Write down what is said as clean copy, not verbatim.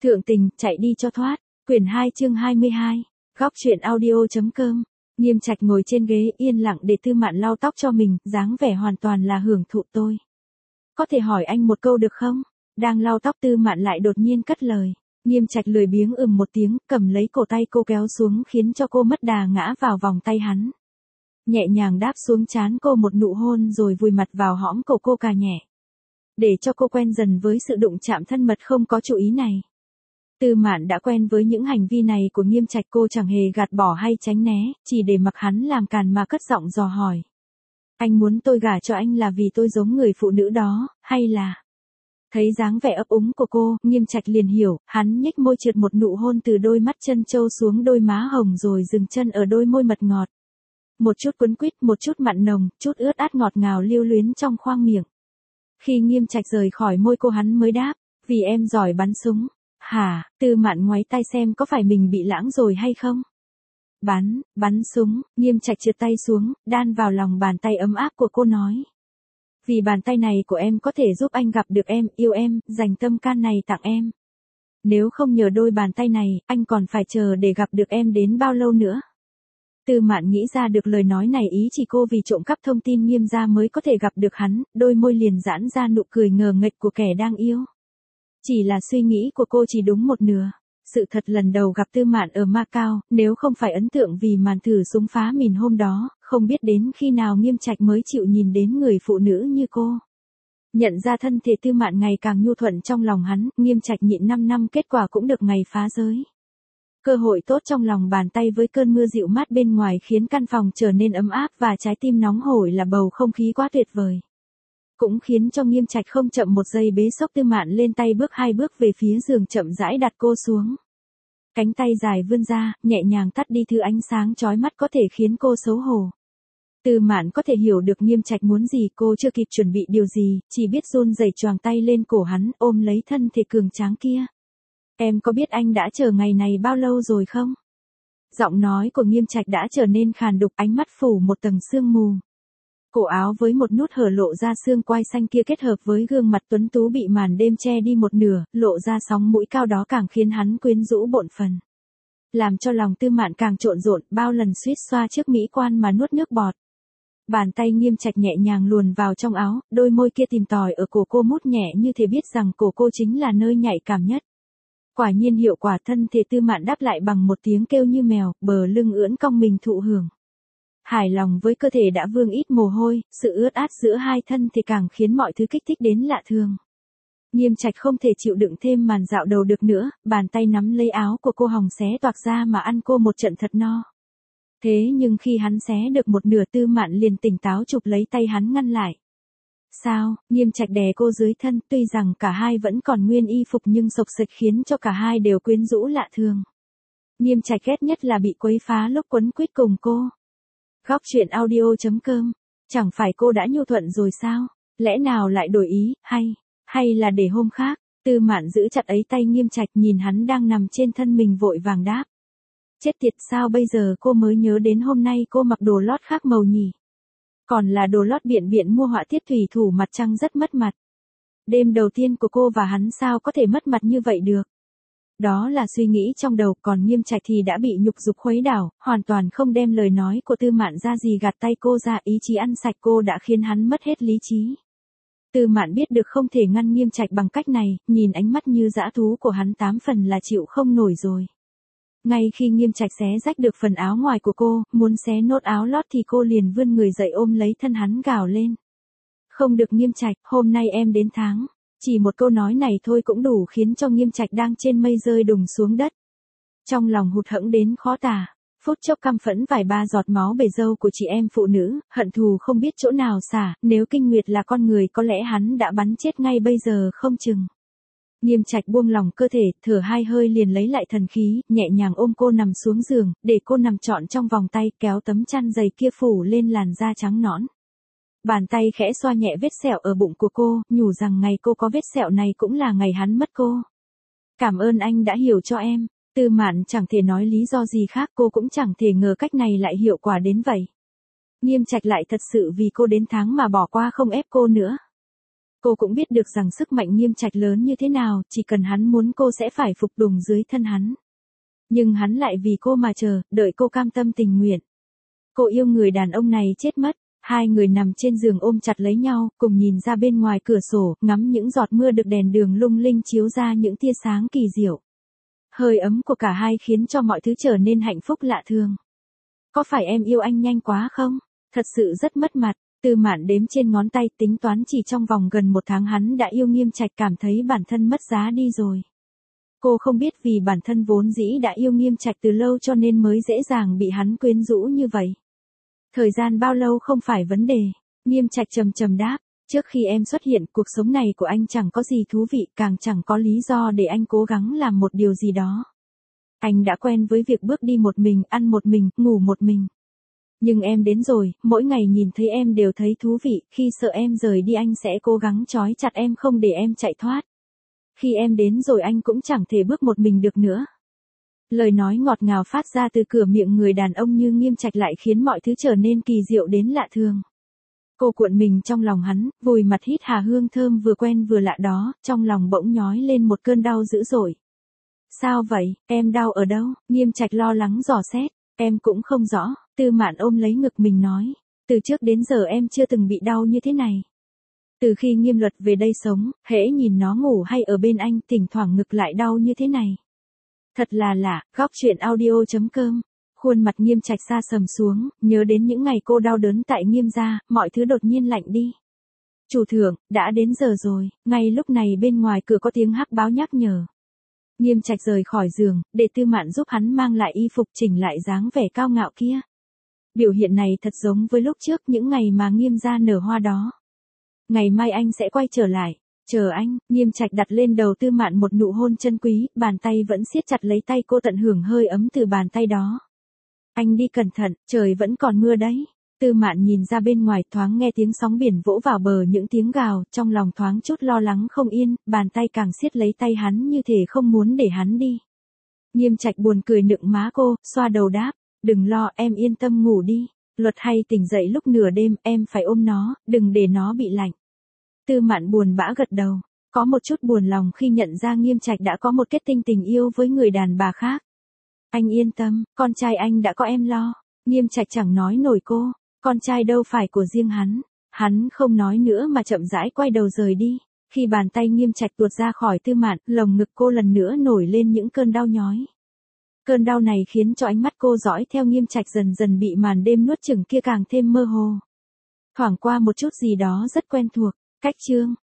Thượng tình, chạy đi cho thoát. Quyển 2 chương 22. Góc truyện audio.com. Nghiêm Trạch ngồi trên ghế yên lặng để Tư Mạn lau tóc cho mình, dáng vẻ hoàn toàn là hưởng thụ tôi. Có thể hỏi anh một câu được không? Đang lau tóc Tư Mạn lại đột nhiên cất lời. Nghiêm Trạch lười biếng một tiếng, cầm lấy cổ tay cô kéo xuống khiến cho cô mất đà ngã vào vòng tay hắn. Nhẹ nhàng đáp xuống trán cô một nụ hôn rồi vùi mặt vào hõm cổ cô cà nhẹ. Để cho cô quen dần với sự đụng chạm thân mật không có chú ý này. Tư Mạn đã quen với những hành vi này của Nghiêm Trạch, cô chẳng hề gạt bỏ hay tránh né, chỉ để mặc hắn làm càn mà cất giọng dò hỏi. Anh muốn tôi gả cho anh là vì tôi giống người phụ nữ đó, hay là... Thấy dáng vẻ ấp úng của cô, Nghiêm Trạch liền hiểu, hắn nhếch môi trượt một nụ hôn từ đôi mắt chân châu xuống đôi má hồng rồi dừng chân ở đôi môi mật ngọt. Một chút quấn quýt, một chút mặn nồng, chút ướt át ngọt ngào lưu luyến trong khoang miệng. Khi Nghiêm Trạch rời khỏi môi cô hắn mới đáp, vì em giỏi bắn súng. Hả? Tư Mạn ngoáy tay xem có phải mình bị lãng rồi hay không? Bắn súng, Nghiêm Trạch trượt tay xuống, đan vào lòng bàn tay ấm áp của cô nói. Vì bàn tay này của em có thể giúp anh gặp được em, yêu em, dành tâm can này tặng em. Nếu không nhờ đôi bàn tay này, anh còn phải chờ để gặp được em đến bao lâu nữa? Tư Mạn nghĩ ra được lời nói này ý chỉ cô vì trộm cắp thông tin Nghiêm gia mới có thể gặp được hắn, đôi môi liền giãn ra nụ cười ngờ nghệch của kẻ đang yêu. Chỉ là suy nghĩ của cô chỉ đúng một nửa. Sự thật lần đầu gặp Tư Mạn ở Macau, nếu không phải ấn tượng vì màn thử súng phá mìn hôm đó, không biết đến khi nào Nghiêm Trạch mới chịu nhìn đến người phụ nữ như cô. Nhận ra thân thể Tư Mạn ngày càng nhu thuận trong lòng hắn, Nghiêm Trạch nhịn 5 năm kết quả cũng được ngày phá giới. Cơ hội tốt trong lòng bàn tay với cơn mưa dịu mát bên ngoài khiến căn phòng trở nên ấm áp và trái tim nóng hổi là bầu không khí quá tuyệt vời. Cũng khiến cho Nghiêm Trạch không chậm một giây bế xốc Tư Mạn lên tay bước 2 bước về phía giường chậm rãi đặt cô xuống. Cánh tay dài vươn ra, nhẹ nhàng tắt đi thứ ánh sáng chói mắt có thể khiến cô xấu hổ. Tư Mạn có thể hiểu được Nghiêm Trạch muốn gì, cô chưa kịp chuẩn bị điều gì, chỉ biết run rẩy choàng tay lên cổ hắn, ôm lấy thân thể cường tráng kia. Em có biết anh đã chờ ngày này bao lâu rồi không? Giọng nói của Nghiêm Trạch đã trở nên khàn đục, ánh mắt phủ một tầng sương mù. Cổ áo với một nút hở lộ ra xương quai xanh kia kết hợp với gương mặt tuấn tú bị màn đêm che đi một nửa, lộ ra sóng mũi cao đó càng khiến hắn quyến rũ bộn phần. Làm cho lòng Tư Mạn càng trộn rộn, bao lần suýt xoa trước mỹ quan mà nuốt nước bọt. Bàn tay Nghiêm Trạch nhẹ nhàng luồn vào trong áo, đôi môi kia tìm tòi ở cổ cô mút nhẹ như thể biết rằng cổ cô chính là nơi nhạy cảm nhất. Quả nhiên hiệu quả, thân thể Tư Mạn đáp lại bằng một tiếng kêu như mèo, bờ lưng ưỡn cong mình thụ hưởng. Hài lòng với cơ thể đã vương ít mồ hôi, sự ướt át giữa hai thân thì càng khiến mọi thứ kích thích đến lạ thường. Nghiêm Trạch không thể chịu đựng thêm màn dạo đầu được nữa, bàn tay nắm lấy áo của cô hồng xé toạc ra mà ăn cô một trận thật no. Thế nhưng khi hắn xé được một nửa, Tư Mạn liền tỉnh táo chụp lấy tay hắn ngăn lại. Sao? Nghiêm Trạch đè cô dưới thân, tuy rằng cả hai vẫn còn nguyên y phục nhưng xộc xệch khiến cho cả hai đều quyến rũ lạ thường. Nghiêm Trạch ghét nhất là bị quấy phá lúc quấn quýt cùng cô. Góc truyện audio.com. Chẳng phải cô đã nhu thuận rồi sao? Lẽ nào lại đổi ý, hay là để hôm khác? Tư Mạn giữ chặt ấy tay Nghiêm Trạch, nhìn hắn đang nằm trên thân mình vội vàng đáp. Chết tiệt, sao bây giờ cô mới nhớ đến hôm nay cô mặc đồ lót khác màu nhỉ? Còn là đồ lót biện biện mua họa tiết thủy thủ mặt trăng rất mất mặt. Đêm đầu tiên của cô và hắn sao có thể mất mặt như vậy được? Đó là suy nghĩ trong đầu, còn Nghiêm Trạch thì đã bị nhục dục khuấy đảo, hoàn toàn không đem lời nói của Tư Mạn ra gì, gạt tay cô ra, ý chí ăn sạch cô đã khiến hắn mất hết lý trí. Tư Mạn biết được không thể ngăn Nghiêm Trạch bằng cách này, nhìn ánh mắt như dã thú của hắn 8 phần là chịu không nổi rồi. Ngay khi Nghiêm Trạch xé rách được phần áo ngoài của cô, muốn xé nốt áo lót thì cô liền vươn người dậy ôm lấy thân hắn gào lên. Không được Nghiêm Trạch, hôm nay em đến tháng. Chỉ một câu nói này thôi cũng đủ khiến cho Nghiêm Trạch đang trên mây rơi đùng xuống đất. Trong lòng hụt hẫng đến khó tả, phút chốc căm phẫn vài ba giọt máu bể dâu của chị em phụ nữ, hận thù không biết chỗ nào xả, nếu Kinh Nguyệt là con người có lẽ hắn đã bắn chết ngay bây giờ không chừng. Nghiêm Trạch buông lòng cơ thể, thở hai hơi liền lấy lại thần khí, nhẹ nhàng ôm cô nằm xuống giường, để cô nằm trọn trong vòng tay, kéo tấm chăn dày kia phủ lên làn da trắng nõn. Bàn tay khẽ xoa nhẹ vết sẹo ở bụng của cô, nhủ rằng ngày cô có vết sẹo này cũng là ngày hắn mất cô. Cảm ơn anh đã hiểu cho em. Tư Mạn chẳng thể nói lý do gì khác, cô cũng chẳng thể ngờ cách này lại hiệu quả đến vậy. Nghiêm Trạch lại thật sự vì cô đến tháng mà bỏ qua không ép cô nữa. Cô cũng biết được rằng sức mạnh Nghiêm Trạch lớn như thế nào, chỉ cần hắn muốn cô sẽ phải phục tùng dưới thân hắn. Nhưng hắn lại vì cô mà chờ, đợi cô cam tâm tình nguyện. Cô yêu người đàn ông này chết mất. Hai người nằm trên giường ôm chặt lấy nhau, cùng nhìn ra bên ngoài cửa sổ, ngắm những giọt mưa được đèn đường lung linh chiếu ra những tia sáng kỳ diệu. Hơi ấm của cả hai khiến cho mọi thứ trở nên hạnh phúc lạ thường. Có phải em yêu anh nhanh quá không? Thật sự rất mất mặt. Tư Mạn đếm trên ngón tay, tính toán chỉ trong vòng gần 1 tháng hắn đã yêu Nghiêm Trạch, cảm thấy bản thân mất giá đi rồi. Cô không biết vì bản thân vốn dĩ đã yêu Nghiêm Trạch từ lâu cho nên mới dễ dàng bị hắn quyến rũ như vậy. Thời gian bao lâu không phải vấn đề. Nghiêm Trạch trầm trầm đáp, trước khi em xuất hiện, cuộc sống này của anh chẳng có gì thú vị, càng chẳng có lý do để anh cố gắng làm một điều gì đó. Anh đã quen với việc bước đi một mình, ăn một mình, ngủ một mình. Nhưng em đến rồi, mỗi ngày nhìn thấy em đều thấy thú vị, khi sợ em rời đi anh sẽ cố gắng trói chặt em không để em chạy thoát. Khi em đến rồi anh cũng chẳng thể bước một mình được nữa. Lời nói ngọt ngào phát ra từ cửa miệng người đàn ông như Nghiêm Trạch lại khiến mọi thứ trở nên kỳ diệu đến lạ thường. Cô cuộn mình trong lòng hắn, vùi mặt hít hà hương thơm vừa quen vừa lạ đó, trong lòng bỗng nhói lên một cơn đau dữ dội. Sao vậy, em đau ở đâu? Nghiêm Trạch lo lắng dò xét, em cũng không rõ. Tư Mạn ôm lấy ngực mình nói, từ trước đến giờ em chưa từng bị đau như thế này. Từ khi Nghiêm Luật về đây sống, hễ nhìn nó ngủ hay ở bên anh, thỉnh thoảng ngực lại đau như thế này. Thật là lạ. Góc truyện audio.com. Khuôn mặt Nghiêm Trạch sa sầm xuống, nhớ đến những ngày cô đau đớn tại Nghiêm gia, mọi thứ đột nhiên lạnh đi. Chủ thượng, đã đến giờ rồi. Ngay lúc này bên ngoài cửa có tiếng hắc báo nhắc nhở. Nghiêm Trạch rời khỏi giường, để Tư Mạn giúp hắn mang lại y phục, chỉnh lại dáng vẻ cao ngạo kia. Biểu hiện này thật giống với lúc trước, những ngày mà Nghiêm gia nở hoa đó. Ngày mai anh sẽ quay trở lại. Chờ anh. Nghiêm Trạch đặt lên đầu Tư Mạn một nụ hôn chân quý, bàn tay vẫn siết chặt lấy tay cô, tận hưởng hơi ấm từ bàn tay đó. Anh đi cẩn thận, trời vẫn còn mưa đấy. Tư Mạn nhìn ra bên ngoài, thoáng nghe tiếng sóng biển vỗ vào bờ, những tiếng gào, trong lòng thoáng chút lo lắng không yên, bàn tay càng siết lấy tay hắn như thể không muốn để hắn đi. Nghiêm Trạch buồn cười nựng má cô, xoa đầu đáp, đừng lo, em yên tâm ngủ đi. Luật hay tỉnh dậy lúc nửa đêm, em phải ôm nó, đừng để nó bị lạnh. Tư Mạn buồn bã gật đầu, có một chút buồn lòng khi nhận ra Nghiêm Trạch đã có một kết tinh tình yêu với người đàn bà khác. Anh yên tâm, con trai anh đã có em lo. Nghiêm Trạch chẳng nói nổi cô, con trai đâu phải của riêng hắn. Hắn không nói nữa mà chậm rãi quay đầu rời đi. Khi bàn tay Nghiêm Trạch tuột ra khỏi Tư Mạn, lồng ngực cô lần nữa nổi lên những cơn đau nhói. Cơn đau này khiến cho ánh mắt cô dõi theo Nghiêm Trạch dần dần bị màn đêm nuốt chửng kia càng thêm mơ hồ. Thoảng qua một chút gì đó rất quen thuộc. Cách chương